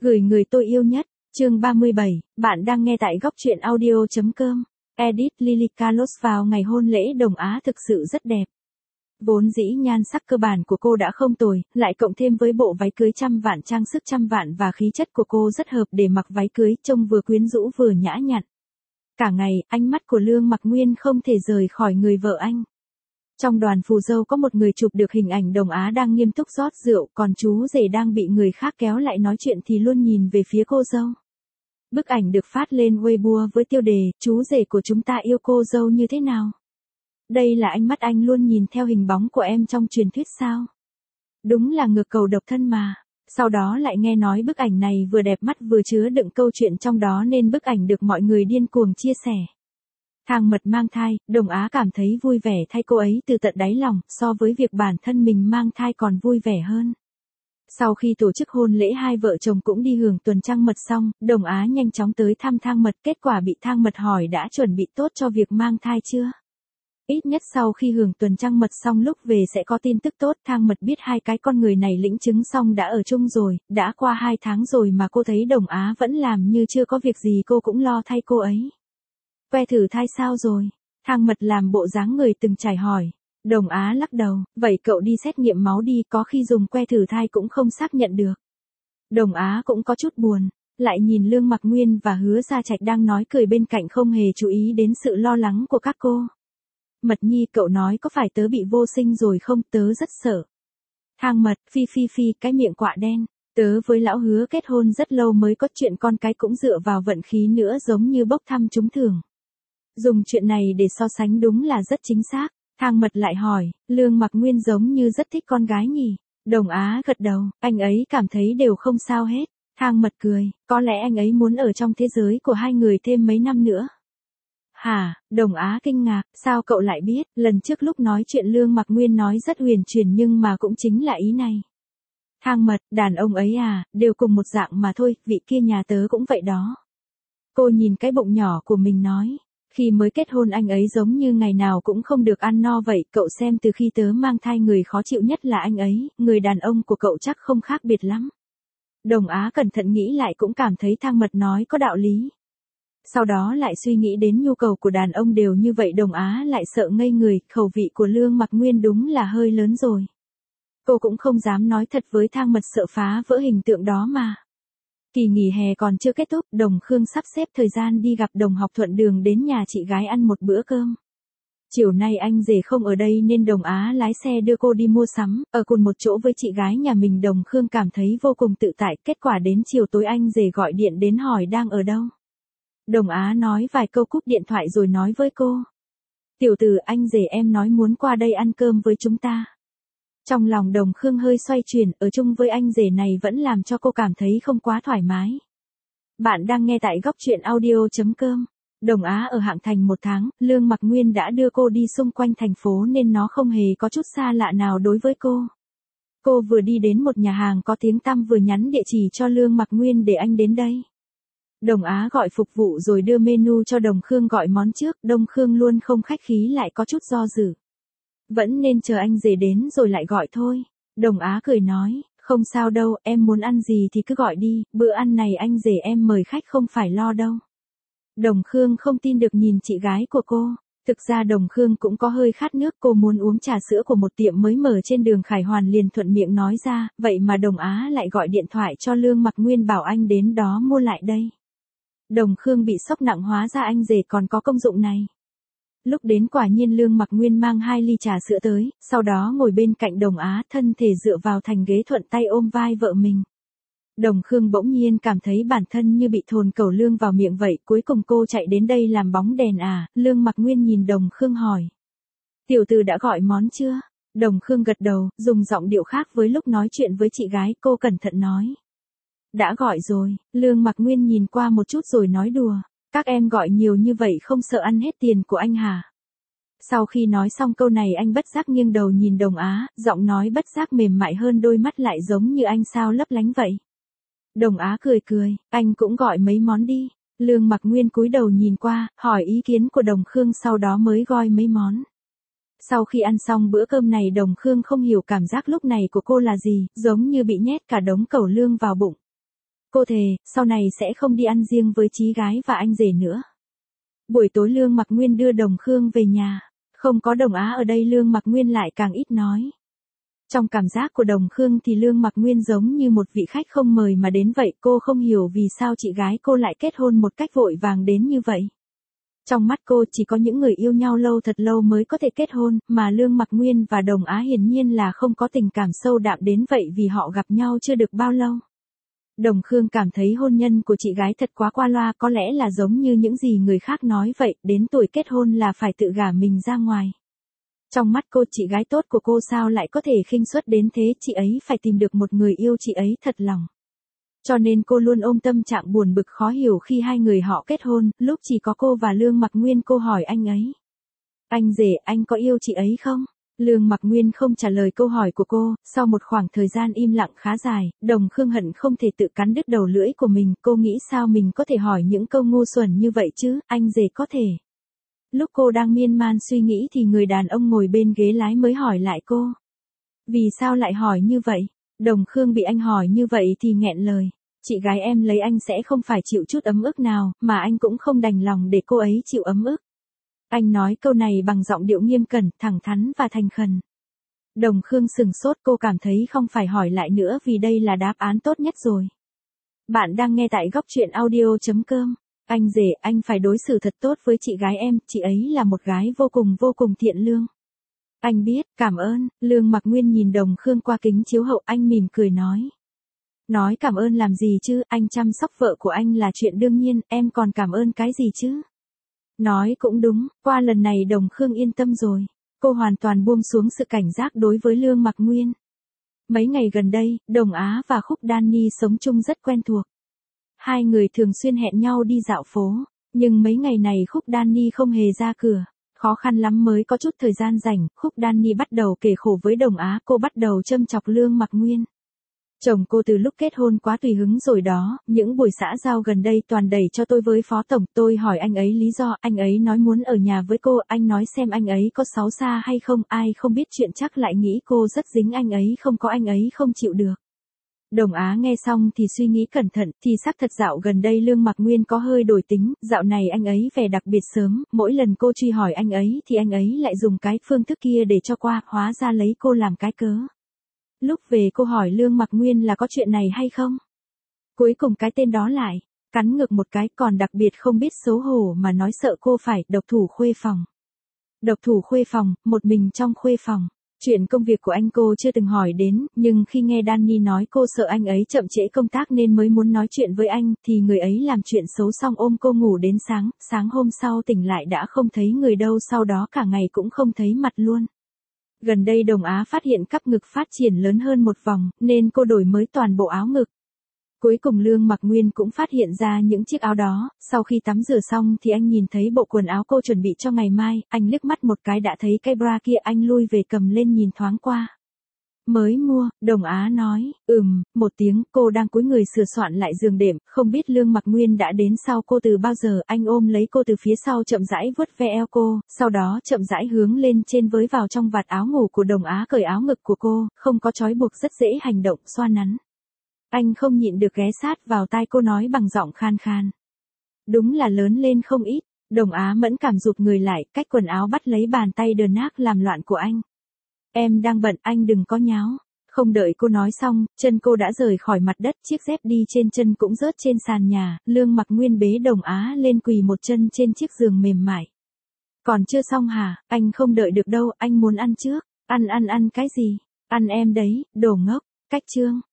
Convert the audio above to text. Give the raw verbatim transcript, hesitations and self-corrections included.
Gửi người tôi yêu nhất, chương ba mươi bảy, bạn đang nghe tại góc truyện audio.com. Edit Lily Carlos vào ngày hôn lễ Đồng Á thực sự rất đẹp. Vốn dĩ nhan sắc cơ bản của cô đã không tồi, lại cộng thêm với bộ váy cưới trăm vạn trang sức trăm vạn và khí chất của cô rất hợp để mặc váy cưới, trông vừa quyến rũ vừa nhã nhặn. Cả ngày, ánh mắt của Lương Mặc Nguyên không thể rời khỏi người vợ anh. Trong đoàn phù dâu có một người chụp được hình ảnh Đồng Á đang nghiêm túc rót rượu, còn chú rể đang bị người khác kéo lại nói chuyện thì luôn nhìn về phía cô dâu. Bức ảnh được phát lên Weibo với tiêu đề, chú rể của chúng ta yêu cô dâu như thế nào? Đây là ánh mắt anh luôn nhìn theo hình bóng của em trong truyền thuyết sao? Đúng là ngược cầu độc thân mà. Sau đó lại nghe nói bức ảnh này vừa đẹp mắt vừa chứa đựng câu chuyện trong đó nên bức ảnh được mọi người điên cuồng chia sẻ. Thang Mật mang thai, Đồng Á cảm thấy vui vẻ thay cô ấy từ tận đáy lòng, so với việc bản thân mình mang thai còn vui vẻ hơn. Sau khi tổ chức hôn lễ hai vợ chồng cũng đi hưởng tuần trăng mật xong, Đồng Á nhanh chóng tới thăm Thang Mật, kết quả bị Thang Mật hỏi đã chuẩn bị tốt cho việc mang thai chưa. Ít nhất sau khi hưởng tuần trăng mật xong lúc về sẽ có tin tức tốt. Thang Mật biết hai cái con người này lĩnh chứng xong đã ở chung rồi, đã qua hai tháng rồi mà cô thấy Đồng Á vẫn làm như chưa có việc gì, cô cũng lo thay cô ấy. Que thử thai sao rồi? Thang Mật làm bộ dáng người từng trải hỏi. Đồng Á lắc đầu, vậy cậu đi xét nghiệm máu đi, có khi dùng que thử thai cũng không xác nhận được. Đồng Á cũng có chút buồn, lại nhìn Lương Mặc Nguyên và Hứa Gia Trạch đang nói cười bên cạnh không hề chú ý đến sự lo lắng của các cô. Mật Nhi, cậu nói có phải tớ bị vô sinh rồi không, tớ rất sợ. Thang Mật, phi phi phi, cái miệng quạ đen. Tớ với lão Hứa kết hôn rất lâu mới có chuyện con cái cũng dựa vào vận khí nữa, giống như bốc thăm trúng thưởng. Dùng chuyện này để so sánh đúng là rất chính xác. Thang Mật lại hỏi, Lương Mặc Nguyên giống như rất thích con gái nhỉ? Đồng Á gật đầu, anh ấy cảm thấy đều không sao hết. Thang Mật cười, có lẽ anh ấy muốn ở trong thế giới của hai người thêm mấy năm nữa. Hả? Đồng Á kinh ngạc, sao cậu lại biết? Lần trước lúc nói chuyện Lương Mặc Nguyên nói rất huyền chuyển nhưng mà cũng chính là ý này. Thang Mật, đàn ông ấy à, đều cùng một dạng mà thôi, vị kia nhà tớ cũng vậy đó. Cô nhìn cái bụng nhỏ của mình nói. Khi mới kết hôn anh ấy giống như ngày nào cũng không được ăn no vậy, cậu xem từ khi tớ mang thai người khó chịu nhất là anh ấy, người đàn ông của cậu chắc không khác biệt lắm. Đồng Á cẩn thận nghĩ lại cũng cảm thấy Thang Mật nói có đạo lý. Sau đó lại suy nghĩ đến nhu cầu của đàn ông đều như vậy, Đồng Á lại sợ ngây người, khẩu vị của Lương Mặc Nguyên đúng là hơi lớn rồi. Cô cũng không dám nói thật với Thang Mật sợ phá vỡ hình tượng đó mà. Kỳ nghỉ hè còn chưa kết thúc, Đồng Khương sắp xếp thời gian đi gặp đồng học thuận đường đến nhà chị gái ăn một bữa cơm. Chiều nay anh rể không ở đây nên Đồng Á lái xe đưa cô đi mua sắm, ở cùng một chỗ với chị gái nhà mình. Đồng Khương cảm thấy vô cùng tự tại, kết quả đến chiều tối anh rể gọi điện đến hỏi đang ở đâu. Đồng Á nói vài câu cúp điện thoại rồi nói với cô. Tiểu tử, anh rể em nói muốn qua đây ăn cơm với chúng ta. Trong lòng Đồng Khương hơi xoay chuyển, ở chung với anh rể này vẫn làm cho cô cảm thấy không quá thoải mái. Bạn đang nghe tại góc truyện audio.com. Đồng Á ở Hạng Thành một tháng, Lương Mặc Nguyên đã đưa cô đi xung quanh thành phố nên nó không hề có chút xa lạ nào đối với cô. Cô vừa đi đến một nhà hàng có tiếng tăm vừa nhắn địa chỉ cho Lương Mặc Nguyên để anh đến đây. Đồng Á gọi phục vụ rồi đưa menu cho Đồng Khương gọi món trước, Đồng Khương luôn không khách khí lại có chút do dự. Vẫn nên chờ anh rể đến rồi lại gọi thôi. Đồng Á cười nói, không sao đâu, em muốn ăn gì thì cứ gọi đi, bữa ăn này anh rể em mời khách không phải lo đâu. Đồng Khương không tin được nhìn chị gái của cô. Thực ra Đồng Khương cũng có hơi khát nước, cô muốn uống trà sữa của một tiệm mới mở trên đường Khải Hoàn liền thuận miệng nói ra, vậy mà Đồng Á lại gọi điện thoại cho Lương Mặc Nguyên bảo anh đến đó mua lại đây. Đồng Khương bị sốc nặng, hóa ra anh rể còn có công dụng này. Lúc đến quả nhiên Lương Mặc Nguyên mang hai ly trà sữa tới, sau đó ngồi bên cạnh Đồng Á, thân thể dựa vào thành ghế thuận tay ôm vai vợ mình. Đồng Khương bỗng nhiên cảm thấy bản thân như bị thồn cẩu lương vào miệng vậy, cuối cùng cô chạy đến đây làm bóng đèn à? Lương Mặc Nguyên nhìn Đồng Khương hỏi. Tiểu tử đã gọi món chưa? Đồng Khương gật đầu, dùng giọng điệu khác với lúc nói chuyện với chị gái, cô cẩn thận nói. Đã gọi rồi. Lương Mặc Nguyên nhìn qua một chút rồi nói đùa. Các em gọi nhiều như vậy không sợ ăn hết tiền của anh hả? Sau khi nói xong câu này anh bất giác nghiêng đầu nhìn Đồng Á, giọng nói bất giác mềm mại hơn, đôi mắt lại giống như anh sao lấp lánh vậy. Đồng Á cười cười, anh cũng gọi mấy món đi. Lương Mặc Nguyên cúi đầu nhìn qua, hỏi ý kiến của Đồng Khương sau đó mới gọi mấy món. Sau khi ăn xong bữa cơm này Đồng Khương không hiểu cảm giác lúc này của cô là gì, giống như bị nhét cả đống cẩu lương vào bụng. Cô thề, sau này sẽ không đi ăn riêng với chí gái và anh rể nữa. Buổi tối Lương Mặc Nguyên đưa Đồng Khương về nhà. Không có Đồng Á ở đây Lương Mặc Nguyên lại càng ít nói. Trong cảm giác của Đồng Khương thì Lương Mặc Nguyên giống như một vị khách không mời mà đến vậy. Cô không hiểu vì sao chị gái cô lại kết hôn một cách vội vàng đến như vậy. Trong mắt cô chỉ có những người yêu nhau lâu thật lâu mới có thể kết hôn, mà Lương Mặc Nguyên và Đồng Á hiển nhiên là không có tình cảm sâu đậm đến vậy vì họ gặp nhau chưa được bao lâu. Đồng Khương cảm thấy hôn nhân của chị gái thật quá qua loa, có lẽ là giống như những gì người khác nói vậy, đến tuổi kết hôn là phải tự gả mình ra ngoài. Trong mắt cô, chị gái tốt của cô sao lại có thể khinh suất đến thế, chị ấy phải tìm được một người yêu chị ấy thật lòng. Cho nên cô luôn ôm tâm trạng buồn bực khó hiểu khi hai người họ kết hôn, lúc chỉ có cô và Lương Mặc Nguyên. Cô hỏi anh ấy: "Anh rể, anh có yêu chị ấy không?" Lương Mặc Nguyên không trả lời câu hỏi của cô. Sau một khoảng thời gian im lặng khá dài, Đồng Khương hận không thể tự cắn đứt đầu lưỡi của mình. Cô nghĩ sao mình có thể hỏi những câu ngu xuẩn như vậy chứ, anh rể có thể. Lúc cô đang miên man suy nghĩ thì người đàn ông ngồi bên ghế lái mới hỏi lại cô: "Vì sao lại hỏi như vậy?" Đồng Khương bị anh hỏi như vậy thì nghẹn lời. Chị gái em lấy anh sẽ không phải chịu chút ấm ức nào, mà anh cũng không đành lòng để cô ấy chịu ấm ức. Anh nói câu này bằng giọng điệu nghiêm cẩn, thẳng thắn và thành khẩn. Đồng Khương sừng sốt, cô cảm thấy không phải hỏi lại nữa vì đây là đáp án tốt nhất rồi. Bạn đang nghe tại góc truyện audio chấm com. Anh rể, anh phải đối xử thật tốt với chị gái em, chị ấy là một gái vô cùng vô cùng thiện lương. Anh biết, cảm ơn. Lương Mặc Nguyên nhìn Đồng Khương qua kính chiếu hậu, anh mỉm cười nói. Nói cảm ơn làm gì chứ, anh chăm sóc vợ của anh là chuyện đương nhiên, em còn cảm ơn cái gì chứ? Nói cũng đúng, qua lần này Đồng Khương yên tâm rồi. Cô hoàn toàn buông xuống sự cảnh giác đối với Lương Mặc Nguyên. Mấy ngày gần đây, Đồng Á và Khúc Danny sống chung rất quen thuộc. Hai người thường xuyên hẹn nhau đi dạo phố, nhưng mấy ngày này Khúc Danny không hề ra cửa. Khó khăn lắm mới có chút thời gian rảnh, Khúc Danny bắt đầu kể khổ với Đồng Á, cô bắt đầu châm chọc Lương Mặc Nguyên. Chồng cô từ lúc kết hôn quá tùy hứng rồi đó, những buổi xã giao gần đây toàn đẩy cho tôi với phó tổng, tôi hỏi anh ấy lý do, anh ấy nói muốn ở nhà với cô, anh nói xem anh ấy có xấu xa hay không, ai không biết chuyện chắc lại nghĩ cô rất dính anh ấy, không có anh ấy không chịu được. Đồng Á nghe xong thì suy nghĩ cẩn thận, thì xác thật dạo gần đây Lương Mặc Nguyên có hơi đổi tính, dạo này anh ấy về đặc biệt sớm, mỗi lần cô truy hỏi anh ấy thì anh ấy lại dùng cái phương thức kia để cho qua, hóa ra lấy cô làm cái cớ. Lúc về cô hỏi Lương Mặc Nguyên là có chuyện này hay không? Cuối cùng cái tên đó lại cắn ngược một cái, còn đặc biệt không biết xấu hổ mà nói sợ cô phải độc thủ khuê phòng. Độc thủ khuê phòng, một mình trong khuê phòng. Chuyện công việc của anh cô chưa từng hỏi đến, nhưng khi nghe Danny nói cô sợ anh ấy chậm trễ công tác nên mới muốn nói chuyện với anh, thì người ấy làm chuyện xấu xong ôm cô ngủ đến sáng, sáng hôm sau tỉnh lại đã không thấy người đâu, sau đó cả ngày cũng không thấy mặt luôn. Gần đây Đồng Á phát hiện cắp ngực phát triển lớn hơn một vòng, nên cô đổi mới toàn bộ áo ngực. Cuối cùng Lương Mặc Nguyên cũng phát hiện ra những chiếc áo đó, sau khi tắm rửa xong thì anh nhìn thấy bộ quần áo cô chuẩn bị cho ngày mai, anh liếc mắt một cái đã thấy cái bra kia, anh lui về cầm lên nhìn thoáng qua. Mới mua, Đồng Á nói, ừm, một tiếng, cô đang cúi người sửa soạn lại giường đệm, không biết Lương Mặc Nguyên đã đến sau cô từ bao giờ, anh ôm lấy cô từ phía sau chậm rãi vuốt ve eo cô, sau đó chậm rãi hướng lên trên với vào trong vạt áo ngủ của Đồng Á, cởi áo ngực của cô, không có trói buộc, rất dễ hành động, xoa nắn. Anh không nhịn được ghé sát vào tai cô nói bằng giọng khan khan. Đúng là lớn lên không ít. Đồng Á mẫn cảm rụt người lại, cách quần áo bắt lấy bàn tay đờ nác làm loạn của anh. Em đang bận, anh đừng có nháo. Không đợi cô nói xong, chân cô đã rời khỏi mặt đất, chiếc dép đi trên chân cũng rớt trên sàn nhà. Lương Mặc Nguyên bế Đồng Á lên quỳ một chân trên chiếc giường mềm mại. Còn chưa xong hả, anh không đợi được đâu, anh muốn ăn trước. Ăn ăn ăn cái gì? Ăn em đấy, đồ ngốc. Cách chương.